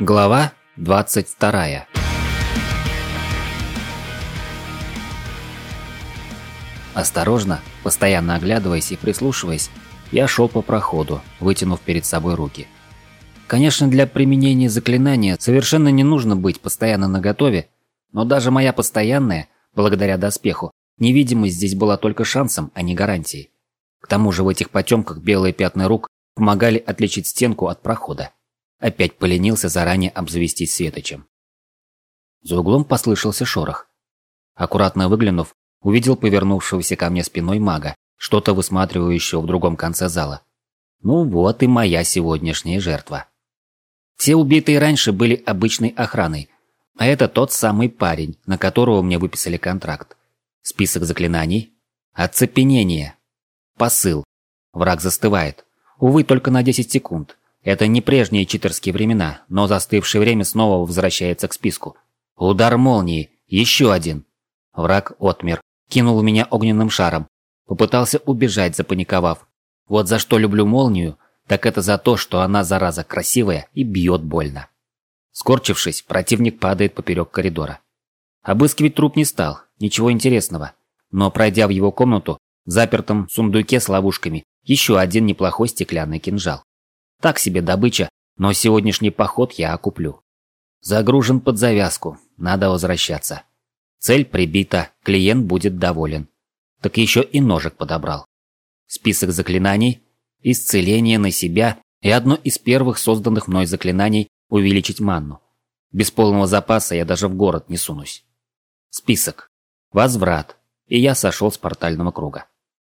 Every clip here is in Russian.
Глава 22. Осторожно, постоянно оглядываясь и прислушиваясь, я шел по проходу, вытянув перед собой руки. Конечно, для применения заклинания совершенно не нужно быть постоянно наготове, но даже моя постоянная, благодаря доспеху, невидимость здесь была только шансом, а не гарантией. К тому же в этих потемках белые пятна рук помогали отличить стенку от прохода. Опять поленился заранее обзавестись светочем. За углом послышался шорох. Аккуратно выглянув, увидел повернувшегося ко мне спиной мага, что-то высматривающего в другом конце зала. Ну вот и моя сегодняшняя жертва. Все убитые раньше были обычной охраной, а это тот самый парень, на которого мне выписали контракт. Список заклинаний. Оцепенение. Посыл. Враг застывает. Увы, только на 10 секунд. Это не прежние читерские времена, но застывшее время снова возвращается к списку. Удар молнии. Еще один. Враг отмер. Кинул в меня огненным шаром. Попытался убежать, запаниковав. Вот за что люблю молнию, так это за то, что она, зараза, красивая и бьет больно. Скорчившись, противник падает поперек коридора. Обыскивать труп не стал, ничего интересного. Но пройдя в его комнату, в запертом сундуке с ловушками, еще один неплохой стеклянный кинжал. Так себе добыча, но сегодняшний поход я окуплю. Загружен под завязку, надо возвращаться. Цель прибита, клиент будет доволен. Так еще и ножик подобрал. Список заклинаний, исцеление на себя и одно из первых созданных мной заклинаний – увеличить манну. Без полного запаса я даже в город не сунусь. Список. Возврат. И я сошел с портального круга.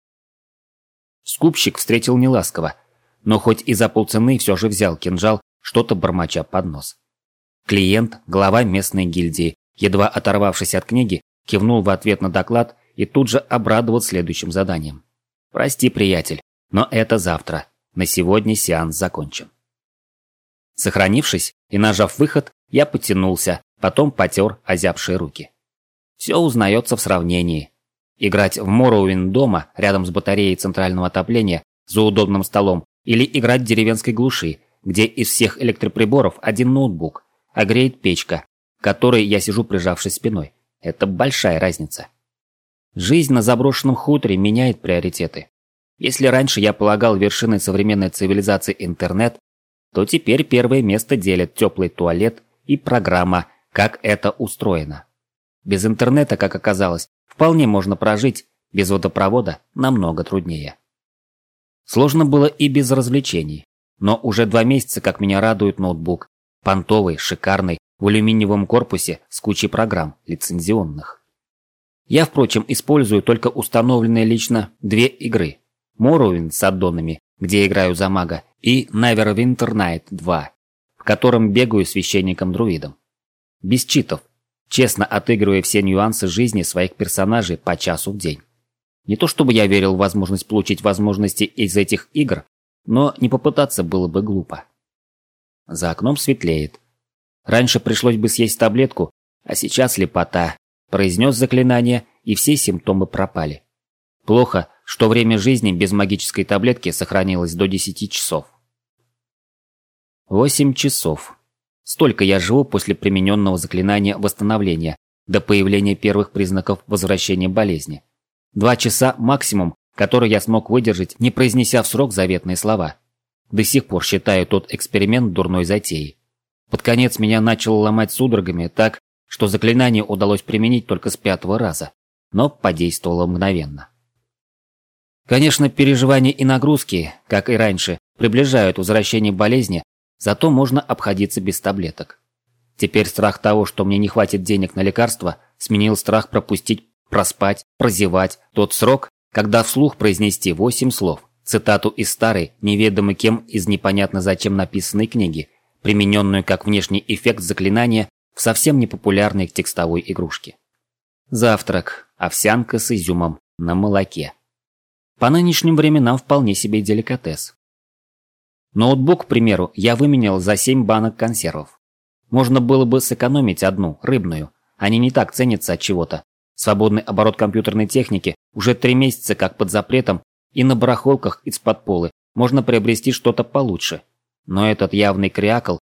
Скупщик встретил неласково, но хоть и за полцены все же взял кинжал, что-то бормоча под нос. Клиент, глава местной гильдии, едва оторвавшись от книги, кивнул в ответ на доклад и тут же обрадовал следующим заданием. «Прости, приятель, но это завтра. На сегодня сеанс закончен». Сохранившись и нажав выход, я потянулся, потом потер озябшие руки. Все узнается в сравнении. Играть в Morrowind дома, рядом с батареей центрального отопления, за удобным столом, или играть в деревенской глуши, где из всех электроприборов один ноутбук, а греет печка, к которой я сижу, прижавшись спиной. Это большая разница. Жизнь на заброшенном хуторе меняет приоритеты. Если раньше я полагал вершиной современной цивилизации интернет, то теперь первое место делят теплый туалет и программа «Как это устроено». Без интернета, как оказалось, вполне можно прожить, без водопровода намного труднее. Сложно было и без развлечений, но уже 2 месяца как меня радует ноутбук, понтовый, шикарный, в алюминиевом корпусе с кучей программ лицензионных. Я, впрочем, использую только установленные лично 2 игры. Morrowind с аддонами, где играю за мага, и Neverwinter Night 2, в котором бегаю священником-друидом. Без читов, честно отыгрывая все нюансы жизни своих персонажей по часу в день. Не то чтобы я верил в возможность получить возможности из этих игр, но не попытаться было бы глупо. За окном светлеет. Раньше пришлось бы съесть таблетку, а сейчас слепота. Произнес заклинание, и все симптомы пропали. Плохо, что время жизни без магической таблетки сохранилось до 10 часов. 8 часов. Столько я живу после примененного заклинания восстановления, до появления первых признаков возвращения болезни. 2 часа максимум, который я смог выдержать, не произнеся в срок заветные слова. До сих пор считаю тот эксперимент дурной затеей. Под конец меня начало ломать судорогами так, что заклинание удалось применить только с 5-го раза, но подействовало мгновенно. Конечно, переживания и нагрузки, как и раньше, приближают возвращение болезни, зато можно обходиться без таблеток. Теперь страх того, что мне не хватит денег на лекарства, сменил страх пропустить, проспать, прозевать тот срок, когда вслух произнести 8 слов, цитату из старой, неведомо кем из непонятно зачем написанной книги, примененную как внешний эффект заклинания в совсем непопулярной текстовой игрушке. Завтрак, овсянка с изюмом, на молоке. По нынешним временам вполне себе деликатес. Ноутбук, к примеру, я выменял за 7 банок консервов. Можно было бы сэкономить одну, рыбную, они не так ценятся от чего-то. Свободный оборот компьютерной техники уже 3 месяца как под запретом, и на барахолках из-под полы можно приобрести что-то получше. Но этот явный крякл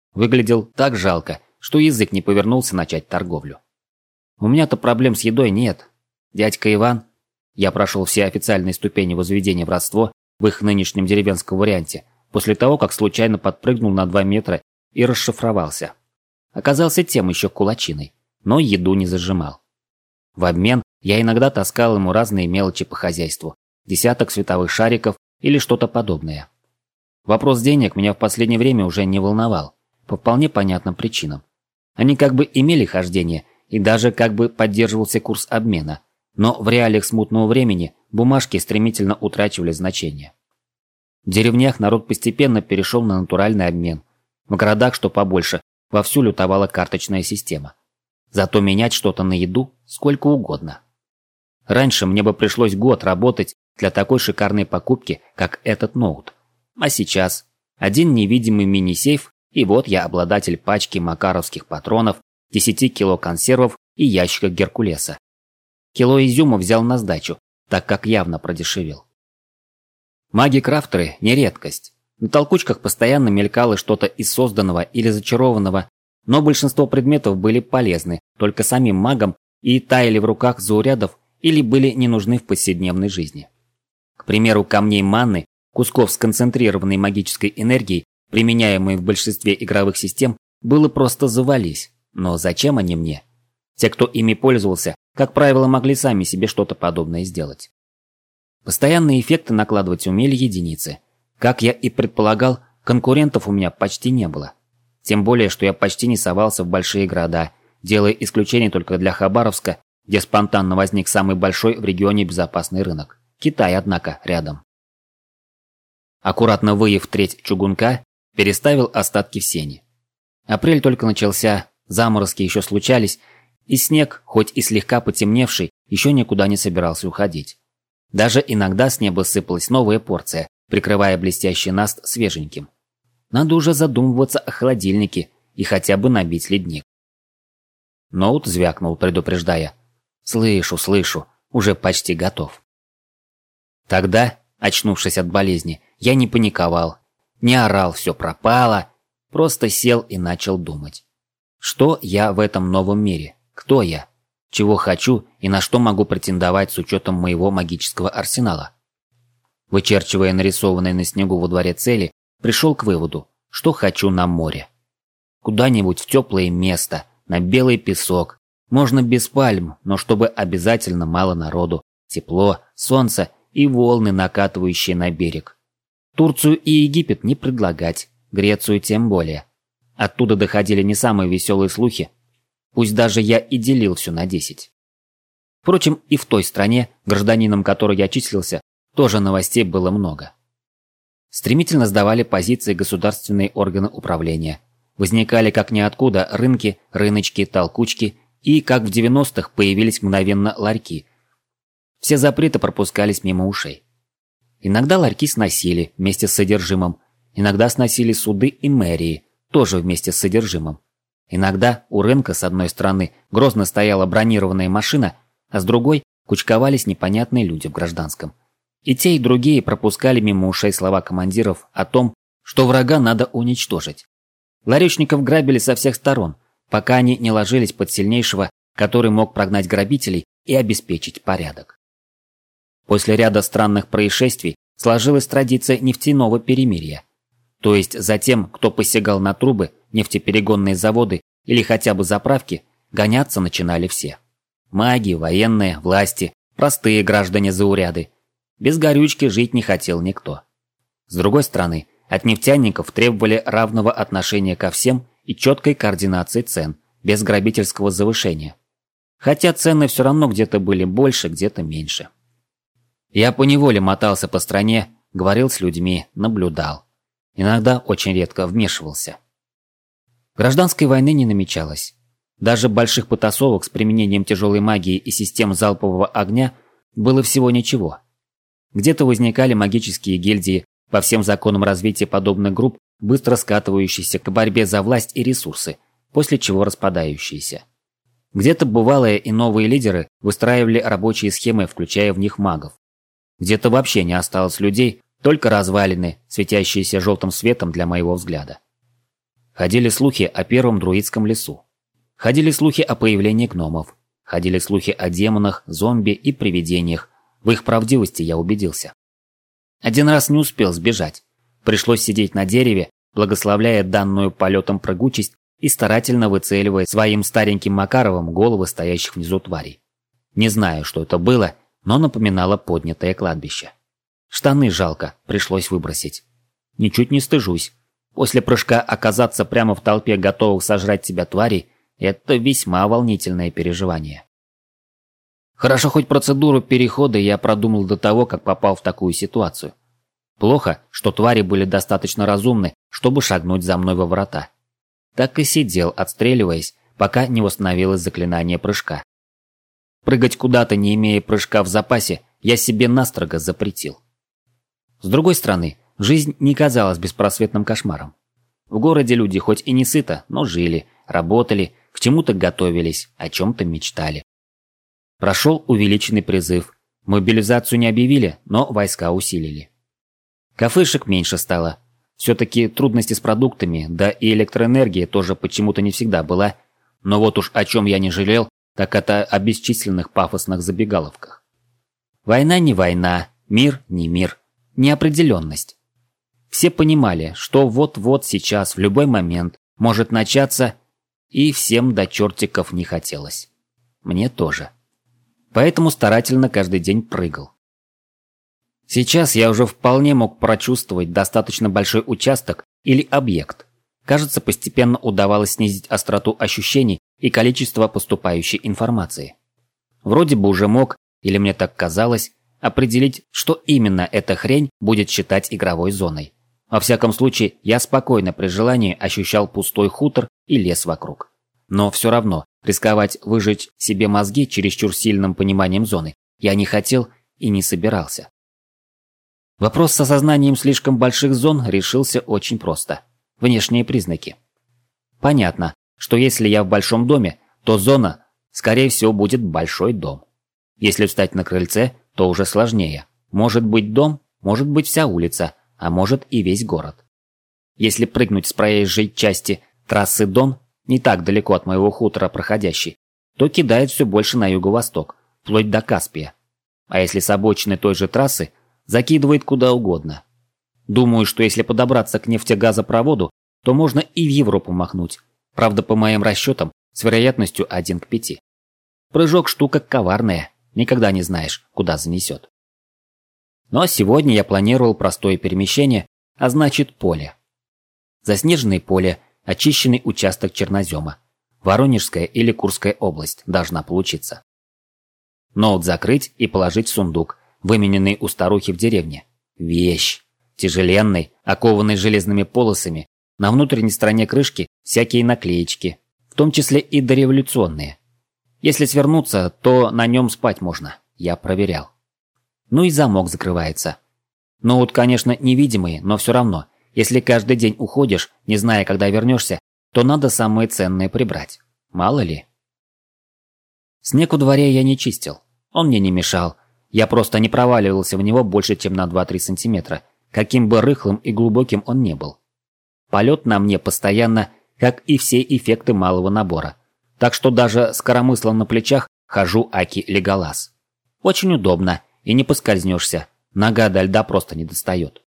Выглядел так жалко, что язык не повернулся начать торговлю. У меня-то проблем с едой нет. Дядька Иван, я прошел все официальные ступени возведения в родство в их нынешнем деревенском варианте, после того, как случайно подпрыгнул на 2 метра и расшифровался. Оказался тем еще кулачиной, но еду не зажимал. В обмен я иногда таскал ему разные мелочи по хозяйству, десяток световых шариков или что-то подобное. Вопрос денег меня в последнее время уже не волновал, по вполне понятным причинам. Они как бы имели хождение, и даже как бы поддерживался курс обмена, но в реалиях смутного времени бумажки стремительно утрачивали значение. В деревнях народ постепенно перешел на натуральный обмен. В городах, что побольше, вовсю лютовала карточная система. Зато менять что-то на еду сколько угодно. Раньше мне бы пришлось год работать для такой шикарной покупки, как этот ноут. А сейчас один невидимый мини-сейф, и вот я обладатель пачки макаровских патронов, 10 кило консервов и ящика Геркулеса. Кило изюма взял на сдачу, так как явно продешевел. Маги-крафтеры – не редкость. На толкучках постоянно мелькало что-то из созданного или зачарованного, но большинство предметов были полезны только самим магам и таяли в руках заурядов или были не нужны в повседневной жизни. К примеру, камней манны, кусков сконцентрированной магической энергии, применяемой в большинстве игровых систем, было просто завались. Но зачем они мне? Те, кто ими пользовался, как правило, могли сами себе что-то подобное сделать. Постоянные эффекты накладывать умели единицы. Как я и предполагал, конкурентов у меня почти не было. Тем более, что я почти не совался в большие города, делая исключение только для Хабаровска, где спонтанно возник самый большой в регионе безопасный рынок. Китай, однако, рядом. Аккуратно выев треть чугунка, переставил остатки в сени. Апрель только начался, заморозки еще случались, и снег, хоть и слегка потемневший, еще никуда не собирался уходить. Даже иногда с неба сыпалась новая порция, прикрывая блестящий наст свеженьким. Надо уже задумываться о холодильнике и хотя бы набить ледник. Ноут звякнул, предупреждая. Слышу, уже почти готов. Тогда, очнувшись от болезни, я не паниковал, не орал «все пропало», просто сел и начал думать. Что я в этом новом мире? Кто я? Чего хочу и на что могу претендовать с учетом моего магического арсенала? Вычерчивая нарисованные на снегу во дворе цели, пришел к выводу, что хочу на море. Куда-нибудь в теплое место, на белый песок. Можно без пальм, но чтобы обязательно мало народу, тепло, солнце и волны, накатывающие на берег. Турцию и Египет не предлагать, Грецию тем более. Оттуда доходили не самые веселые слухи, пусть даже я и делил все на 10. Впрочем, и в той стране, гражданином которой я числился, тоже новостей было много. Стремительно сдавали позиции государственные органы управления. Возникали как ниоткуда рынки, рыночки, толкучки, и, как в 90-х, появились мгновенно ларьки. Все запреты пропускались мимо ушей. Иногда ларьки сносили вместе с содержимым, иногда сносили суды и мэрии, тоже вместе с содержимым. Иногда у рынка с одной стороны грозно стояла бронированная машина, а с другой кучковались непонятные люди в гражданском. И те, и другие пропускали мимо ушей слова командиров о том, что врага надо уничтожить. Ларечников грабили со всех сторон, пока они не ложились под сильнейшего, который мог прогнать грабителей и обеспечить порядок. После ряда странных происшествий сложилась традиция нефтяного перемирия. То есть за тем, кто посягал на трубы, нефтеперегонные заводы или хотя бы заправки, гоняться начинали все. Маги, военные, власти, простые граждане-зауряды. Без горючки жить не хотел никто. С другой стороны, от нефтяников требовали равного отношения ко всем и четкой координации цен, без грабительского завышения. Хотя цены все равно где-то были больше, где-то меньше. Я поневоле мотался по стране, говорил с людьми, наблюдал. Иногда очень редко вмешивался. Гражданской войны не намечалось. Даже больших потасовок с применением тяжелой магии и систем залпового огня было всего ничего. Где-то возникали магические гильдии, по всем законам развития подобных групп, быстро скатывающиеся к борьбе за власть и ресурсы, после чего распадающиеся. Где-то бывалые и новые лидеры выстраивали рабочие схемы, включая в них магов. Где-то вообще не осталось людей, только развалины, светящиеся желтым светом для моего взгляда. Ходили слухи о первом друидском лесу. Ходили слухи о появлении гномов. Ходили слухи о демонах, зомби и привидениях. В их правдивости я убедился. Один раз не успел сбежать. Пришлось сидеть на дереве, благословляя данную полетом прыгучесть и старательно выцеливая своим стареньким Макаровым головы стоящих внизу тварей. Не знаю, что это было, но напоминало поднятое кладбище. Штаны жалко, пришлось выбросить. Ничуть не стыжусь. После прыжка оказаться прямо в толпе готовых сожрать тебя тварей – это весьма волнительное переживание. Хорошо, хоть процедуру перехода я продумал до того, как попал в такую ситуацию. Плохо, что твари были достаточно разумны, чтобы шагнуть за мной во врата. Так и сидел, отстреливаясь, пока не восстановилось заклинание прыжка. Прыгать куда-то, не имея прыжка в запасе, я себе настрого запретил. С другой стороны, жизнь не казалась беспросветным кошмаром. В городе люди хоть и не сыто, но жили, работали, к чему-то готовились, о чем-то мечтали. Прошел увеличенный призыв. Мобилизацию не объявили, но войска усилили. Кафешек меньше стало. Все-таки трудности с продуктами, да и электроэнергия тоже почему-то не всегда была. Но вот уж о чем я не жалел, так это о бесчисленных пафосных забегаловках. Война не война, мир не мир, неопределенность. Все понимали, что вот-вот сейчас, в любой момент, может начаться, и всем до чертиков не хотелось. Мне тоже. Поэтому старательно каждый день прыгал. Сейчас я уже вполне мог прочувствовать достаточно большой участок или объект. Кажется, постепенно удавалось снизить остроту ощущений и количество поступающей информации. Вроде бы уже мог, или мне так казалось, определить, что именно эта хрень будет считать игровой зоной. Во всяком случае, я спокойно при желании ощущал пустой хутор и лес вокруг. Но все равно рисковать выжечь себе мозги чересчур сильным пониманием зоны я не хотел и не собирался. Вопрос с осознанием слишком больших зон решился очень просто. Внешние признаки. Понятно, что если я в большом доме, то зона, скорее всего, будет большой дом. Если встать на крыльце, то уже сложнее. Может быть дом, может быть вся улица, а может и весь город. Если прыгнуть с проезжей части трассы Дон, не так далеко от моего хутора проходящей, то кидает все больше на юго-восток, вплоть до Каспия. А если с обочины той же трассы, закидывает куда угодно. Думаю, что если подобраться к нефтегазопроводу, то можно и в Европу махнуть. Правда, по моим расчетам, с вероятностью 1 к 5. Прыжок штука коварная, никогда не знаешь, куда занесет. Но сегодня я планировал простое перемещение, а значит поле. Заснеженное поле, очищенный участок чернозема. Воронежская или Курская область должна получиться. Ноут закрыть и положить в сундук, вымененный у старухи в деревне. Вещь. Тяжеленный, окованный железными полосами. На внутренней стороне крышки всякие наклеечки, в том числе и дореволюционные. Если свернуться, то на нем спать можно. Я проверял. Ну и замок закрывается. Ноут, конечно, невидимый, но все равно. Если каждый день уходишь, не зная, когда вернешься, то надо самое ценное прибрать. Мало ли. Снег у дворе я не чистил. Он мне не мешал. Я просто не проваливался в него больше, чем на 2-3 сантиметра, каким бы рыхлым и глубоким он не был. Полет на мне постоянно, как и все эффекты малого набора. Так что даже с коромыслом на плечах хожу аки Леголас. Очень удобно, и не поскользнешься. Нога до льда просто не достает.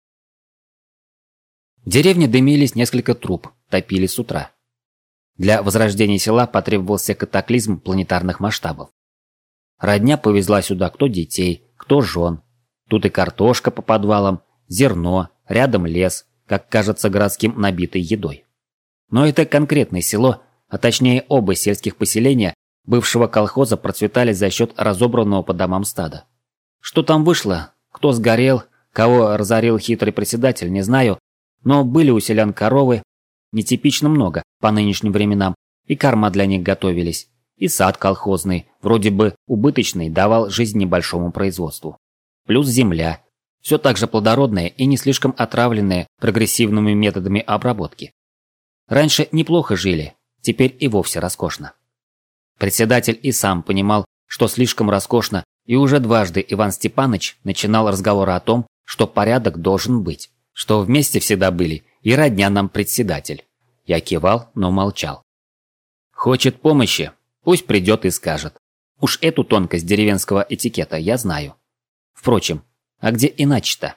В деревне дымились несколько труб, топили с утра. Для возрождения села потребовался катаклизм планетарных масштабов. Родня повезла сюда кто детей, кто жен. Тут и картошка по подвалам, зерно, рядом лес, как кажется городским, набитый едой. Но это конкретное село, а точнее оба сельских поселения бывшего колхоза процветали за счет разобранного по домам стада. Что там вышло, кто сгорел, кого разорил хитрый председатель, не знаю, но были у селян коровы, нетипично много по нынешним временам, и корма для них готовились, и сад колхозный, вроде бы убыточный, давал жизнь небольшому производству. Плюс земля, все так же плодородная и не слишком отравленная прогрессивными методами обработки. Раньше неплохо жили, теперь и вовсе роскошно. Председатель и сам понимал, что слишком роскошно, и уже дважды Иван Степаныч начинал разговор о том, что порядок должен быть, что вместе всегда были и родня нам председатель. Я кивал, но молчал. Хочет помощи? Пусть придет и скажет. Уж эту тонкость деревенского этикета я знаю. Впрочем, а где иначе-то?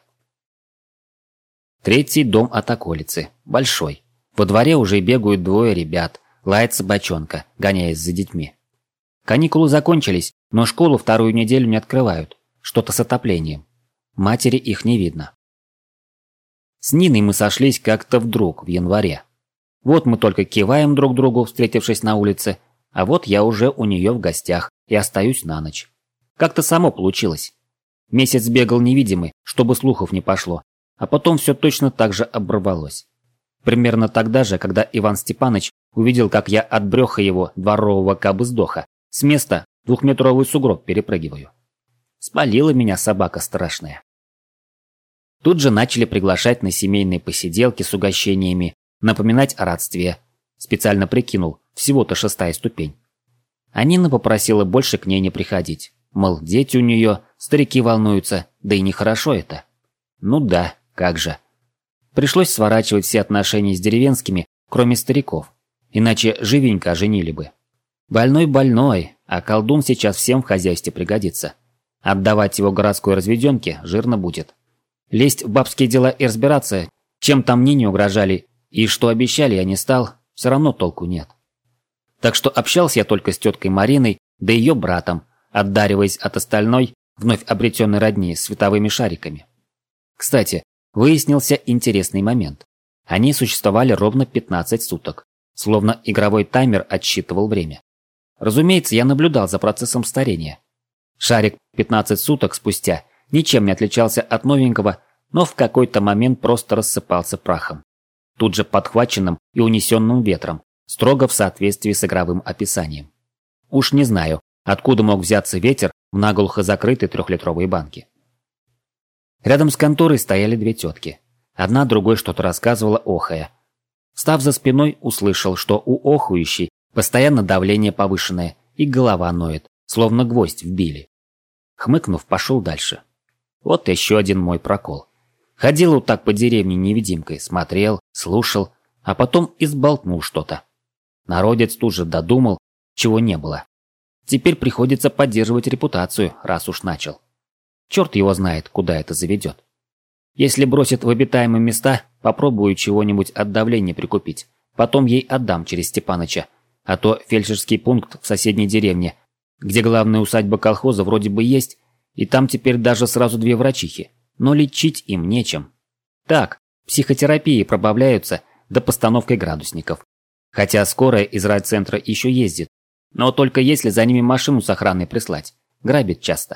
Третий дом от околицы. Большой. Во дворе уже бегают двое ребят. Лает собачонка, гоняясь за детьми. Каникулы закончились, но школу вторую неделю не открывают. Что-то с отоплением. Матери их не видно. С Ниной мы сошлись как-то вдруг в январе. Вот мы только киваем друг другу, встретившись на улице, а вот я уже у нее в гостях и остаюсь на ночь. Как-то само получилось. Месяц бегал невидимый, чтобы слухов не пошло, а потом все точно так же оборвалось. Примерно тогда же, когда Иван Степаныч увидел, как я от брёха его дворового кабы-сдоха с места 2-метровый сугроб перепрыгиваю. Спалила меня собака страшная. Тут же начали приглашать на семейные посиделки с угощениями, напоминать о родстве. Специально прикинул, всего-то 6-я ступень. А Нина попросила больше к ней не приходить. Мол, дети у нее, старики волнуются, да и нехорошо это. Ну да, как же. Пришлось сворачивать все отношения с деревенскими, кроме стариков. Иначе живенько оженили бы. Больной, а колдун сейчас всем в хозяйстве пригодится. Отдавать его городской разведенке жирно будет. Лезть в бабские дела и разбираться, чем там Нине угрожали и что обещали, я не стал, все равно толку нет. Так что общался я только с теткой Мариной, да ее братом, отдариваясь от остальной, вновь обретенной родни световыми шариками. Кстати, выяснился интересный момент. Они существовали ровно 15 суток, словно игровой таймер отсчитывал время. Разумеется, я наблюдал за процессом старения. Шарик 15 суток спустя ничем не отличался от новенького, но в какой-то момент просто рассыпался прахом. Тут же подхваченным и унесенным ветром, строго в соответствии с игровым описанием. Уж не знаю, откуда мог взяться ветер в наглухо закрытой 3-литровой банке. Рядом с конторой стояли 2 тетки. Одна другой что-то рассказывала, охая. Встав за спиной, услышал, что у охующей постоянно давление повышенное и голова ноет, словно гвоздь вбили. Хмыкнув, пошел дальше. Вот еще один мой прокол. Ходил вот так по деревне невидимкой, смотрел, слушал, а потом изболтнул что-то. Народец тут же додумал, чего не было. Теперь приходится поддерживать репутацию, раз уж начал. Черт его знает, куда это заведет. Если бросит в обитаемые места, попробую чего-нибудь от давления прикупить. Потом ей отдам через Степаныча. А то фельдшерский пункт в соседней деревне, где главная усадьба колхоза вроде бы есть, и там теперь даже сразу 2 врачихи. Но лечить им нечем. Так, психотерапии пробавляются до постановкой градусников. Хотя скорая из райцентра еще ездит. Но только если за ними машину с охраной прислать. Грабит часто.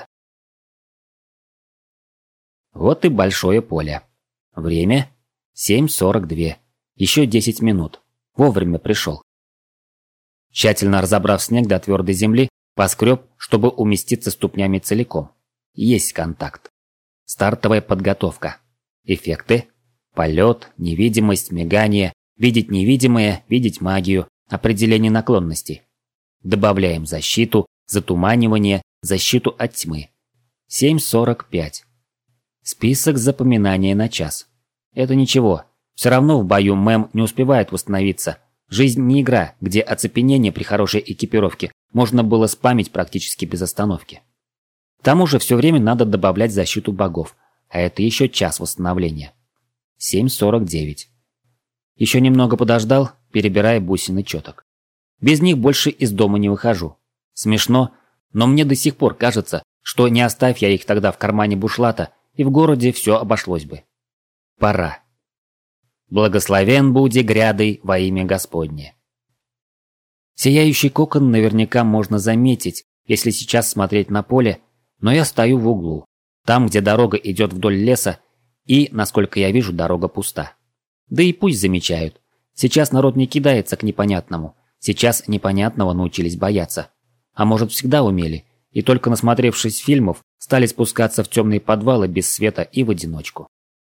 Вот и большое поле. Время 7:42. Еще 10 минут. Вовремя пришел. Тщательно разобрав снег до твердой земли, поскреб, чтобы уместиться ступнями целиком. Есть контакт. Стартовая подготовка. Эффекты. Полет, невидимость, мигание, видеть невидимое, видеть магию, определение наклонностей. Добавляем защиту, затуманивание, защиту от тьмы. 7:45. Список запоминания на час. Это ничего. Все равно в бою мэм не успевает восстановиться. Жизнь не игра, где оцепенение при хорошей экипировке можно было спамить практически без остановки. К тому же все время надо добавлять защиту богов, а это еще час восстановления. 7:49. Еще немного подождал, перебирая бусины четок. Без них больше из дома не выхожу. Смешно, но мне до сих пор кажется, что не оставь я их тогда в кармане бушлата, и в городе все обошлось бы. Пора. Благословен буди грядой во имя Господне. Сияющий кокон наверняка можно заметить, если сейчас смотреть на поле, но я стою в углу, там, где дорога идет вдоль леса, и, насколько я вижу, дорога пуста. Да и пусть замечают. Сейчас народ не кидается к непонятному. Сейчас непонятного научились бояться. А может, всегда умели, и только насмотревшись фильмов, стали спускаться в темные подвалы без света и в одиночку.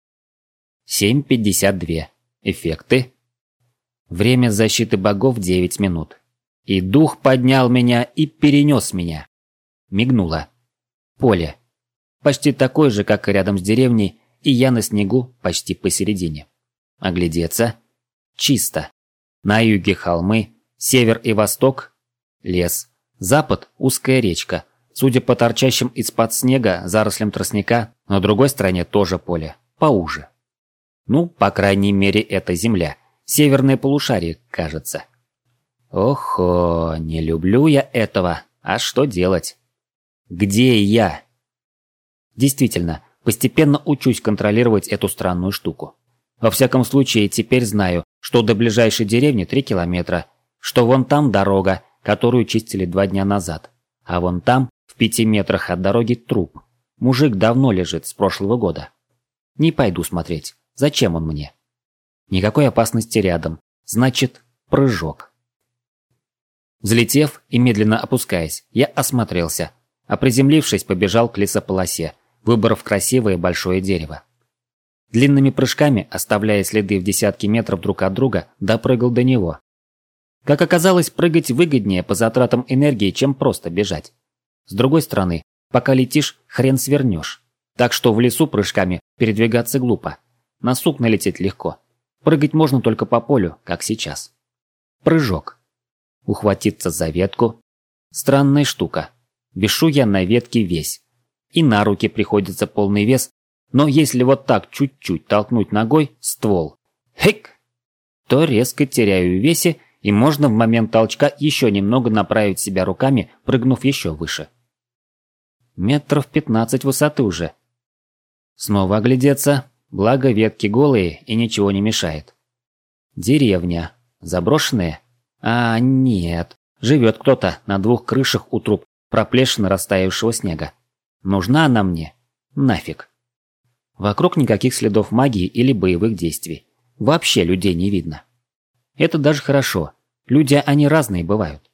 7:52. Эффекты. Время защиты богов 9 минут. И дух поднял меня и перенес меня. Мигнуло. Поле. Почти такое же, как и рядом с деревней, и я на снегу почти посередине. Оглядеться. Чисто. На юге холмы, север и восток – лес, запад – узкая речка. Судя по торчащим из-под снега зарослям тростника, на другой стороне тоже поле, поуже. Ну, по крайней мере, это земля. Северное полушарие, кажется. Охо, не люблю я этого. А что делать? Где я? Действительно, постепенно учусь контролировать эту странную штуку. Во всяком случае, теперь знаю, что до ближайшей деревни 3 километра, что вон там дорога, которую чистили 2 дня назад, а вон там, в 5 метрах от дороги, труп. Мужик давно лежит, с прошлого года. Не пойду смотреть. Зачем он мне? Никакой опасности рядом. Значит, прыжок. Взлетев и медленно опускаясь, я осмотрелся, а приземлившись, побежал к лесополосе, выбрав красивое большое дерево. Длинными прыжками, оставляя следы в десятки метров друг от друга, допрыгал до него. Как оказалось, прыгать выгоднее по затратам энергии, чем просто бежать. С другой стороны, пока летишь, хрен свернешь. Так что в лесу прыжками передвигаться глупо. На сук налететь легко. Прыгать можно только по полю, как сейчас. Прыжок. Ухватиться за ветку. Странная штука. Вешу я на ветке весь. И на руки приходится полный вес, но если вот так чуть-чуть толкнуть ногой ствол, хик, то резко теряю в весе, и можно в момент толчка еще немного направить себя руками, прыгнув еще выше. Метров 15 высоты уже. Снова оглядеться, благо ветки голые и ничего не мешает. Деревня. Заброшенная? А, нет. Живет кто-то на 2 крышах у труб проплешины растаявшего снега. Нужна она мне? Нафиг. Вокруг никаких следов магии или боевых действий. Вообще людей не видно. Это даже хорошо. Люди, они разные бывают.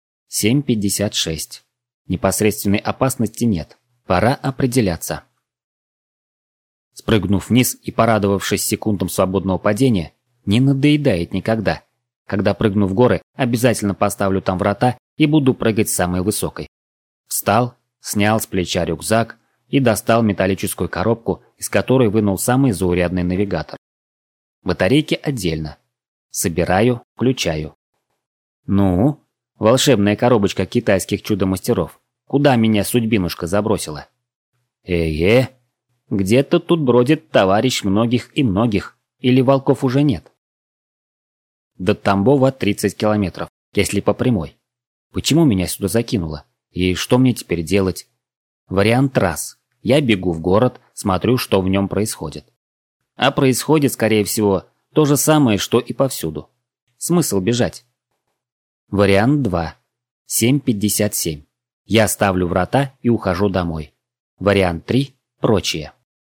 7:56. Непосредственной опасности нет. Пора определяться. Спрыгнув вниз и порадовавшись секундам свободного падения, не надоедает никогда. Когда прыгну в горы, обязательно поставлю там врата и буду прыгать с самой высокой. Встал, снял с плеча рюкзак и достал металлическую коробку, из которой вынул самый заурядный навигатор. Батарейки отдельно. Собираю, включаю. Ну, волшебная коробочка китайских чудо-мастеров. Куда меня судьбинушка забросила? Где-то тут бродит товарищ многих и многих. Или волков уже нет? До Тамбова 30 километров, если по прямой. Почему меня сюда закинуло? И что мне теперь делать? Вариант раз. Я бегу в город, смотрю, что в нем происходит. А происходит, скорее всего, то же самое, что и повсюду. Смысл бежать? Вариант 2. 7:57. Я ставлю врата и ухожу домой. Вариант 3. Прочее.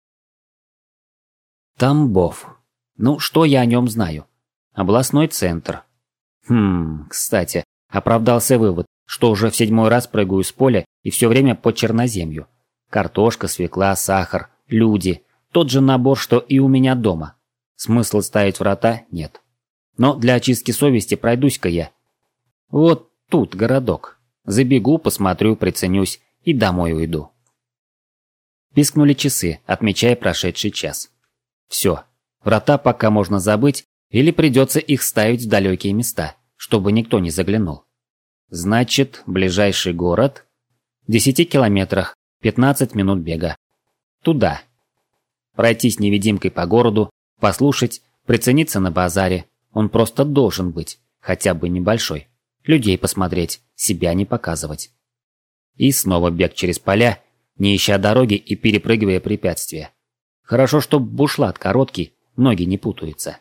Тамбов. Ну, что я о нем знаю? Областной центр. Кстати, оправдался вывод, что уже в 7-й раз прыгаю с поля и все время по черноземью. Картошка, свекла, сахар, люди. Тот же набор, что и у меня дома. Смысла ставить врата нет. Но для очистки совести пройдусь-ка я. Вот тут городок. Забегу, посмотрю, приценюсь и домой уйду. Пискнули часы, отмечая прошедший час. Все, врата пока можно забыть, или придется их ставить в далекие места, чтобы никто не заглянул. Значит, ближайший город в 10 километрах, 15 минут бега. Туда. Пройтись невидимкой по городу, послушать, прицениться на базаре. Он просто должен быть, хотя бы небольшой. Людей посмотреть, себя не показывать. И снова бег через поля, не ища дороги и перепрыгивая препятствия. Хорошо, что бушлат короткий, ноги не путаются.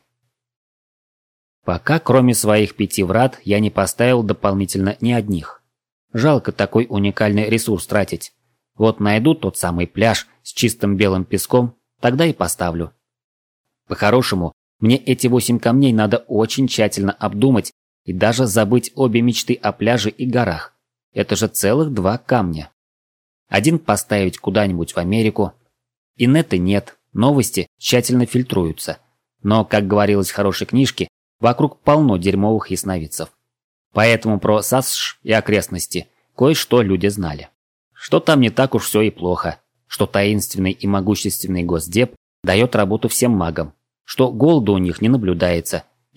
Пока, кроме своих 5 врат, я не поставил дополнительно ни одних. Жалко такой уникальный ресурс тратить. Вот найду тот самый пляж с чистым белым песком, тогда и поставлю. По-хорошему, мне эти 8 камней надо очень тщательно обдумать и даже забыть обе мечты о пляже и горах. Это же целых 2 камня. Один поставить куда-нибудь в Америку. Инета нет, новости тщательно фильтруются. Но, как говорилось в хорошей книжке, вокруг полно дерьмовых ясновидцев. Поэтому про САСШ и окрестности кое-что люди знали. Что там не так уж все и плохо. Что таинственный и могущественный Госдеп дает работу всем магам. Что голода у них не наблюдается.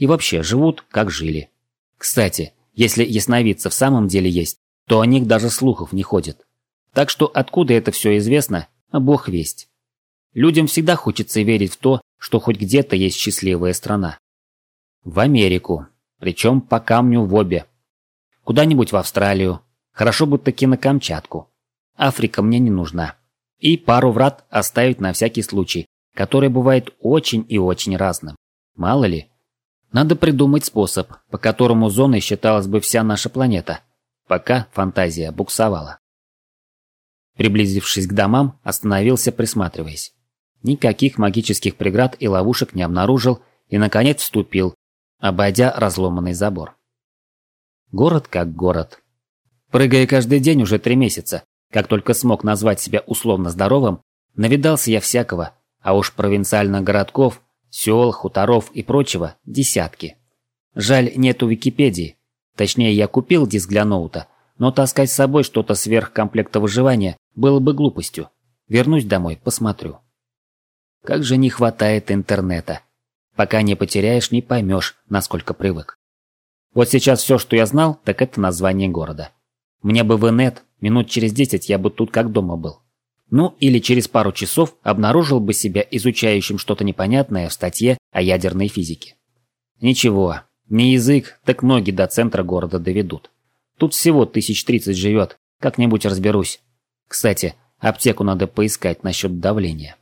И вообще живут, как жили. Кстати, если ясновидцы в самом деле есть, то о них даже слухов не ходит. Так что откуда это все известно, бог весть. Людям всегда хочется верить в то, что хоть где-то есть счастливая страна. В Америку, причем по камню в обе. Куда-нибудь в Австралию, хорошо бы таки на Камчатку. Африка мне не нужна. И пару врат оставить на всякий случай, который бывает очень и очень разным. Мало ли. Надо придумать способ, по которому зоной считалась бы вся наша планета, пока фантазия буксовала. Приблизившись к домам, остановился, присматриваясь. Никаких магических преград и ловушек не обнаружил и, наконец, вступил, обойдя разломанный забор. Город как город. Прыгая каждый день уже 3 месяца, как только смог назвать себя условно здоровым, навидался я всякого, а уж провинциальных городков, сел, хуторов и прочего десятки. Жаль, нету Википедии. Точнее, я купил диск для ноута, но таскать с собой что-то сверх комплекта выживания было бы глупостью. Вернусь домой, посмотрю. Как же не хватает интернета. Пока не потеряешь, не поймешь, насколько привык. Вот сейчас все, что я знал, так это название города. Мне бы в инет, минут через 10 я бы тут как дома был. Ну, или через пару часов обнаружил бы себя изучающим что-то непонятное в статье о ядерной физике. Ничего, не язык, так ноги до центра города доведут. Тут всего 1030 живет, как-нибудь разберусь. Кстати, аптеку надо поискать насчет давления.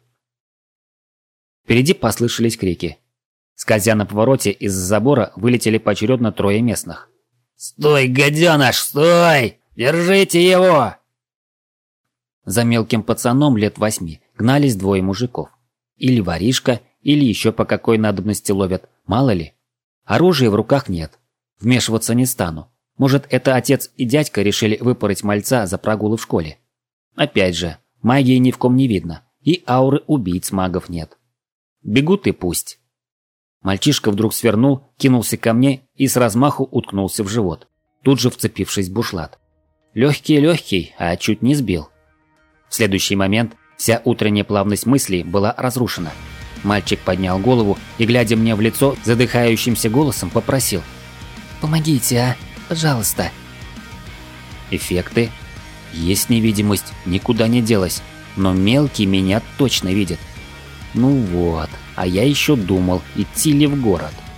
Впереди послышались крики. Скользя на повороте, из-за забора вылетели поочередно 3 местных. «Стой, гаденыш, стой! Держите его!» За мелким пацаном лет 8 гнались 2 мужиков. Или воришка, или еще по какой надобности ловят, мало ли. Оружия в руках нет. Вмешиваться не стану. Может, это отец и дядька решили выпороть мальца за прогулы в школе. Опять же, магии ни в ком не видно, и ауры убийц магов нет. Бегут и пусть. Мальчишка вдруг свернул, кинулся ко мне и с размаху уткнулся в живот, тут же вцепившись в бушлат. Легкий, а чуть не сбил. В следующий момент вся утренняя плавность мыслей была разрушена. Мальчик поднял голову и, глядя мне в лицо, задыхающимся голосом попросил: «Помогите, а? Пожалуйста». Эффекты. Есть невидимость, никуда не делась, но мелкий меня точно видит. Ну вот, а я еще думал, идти ли в город.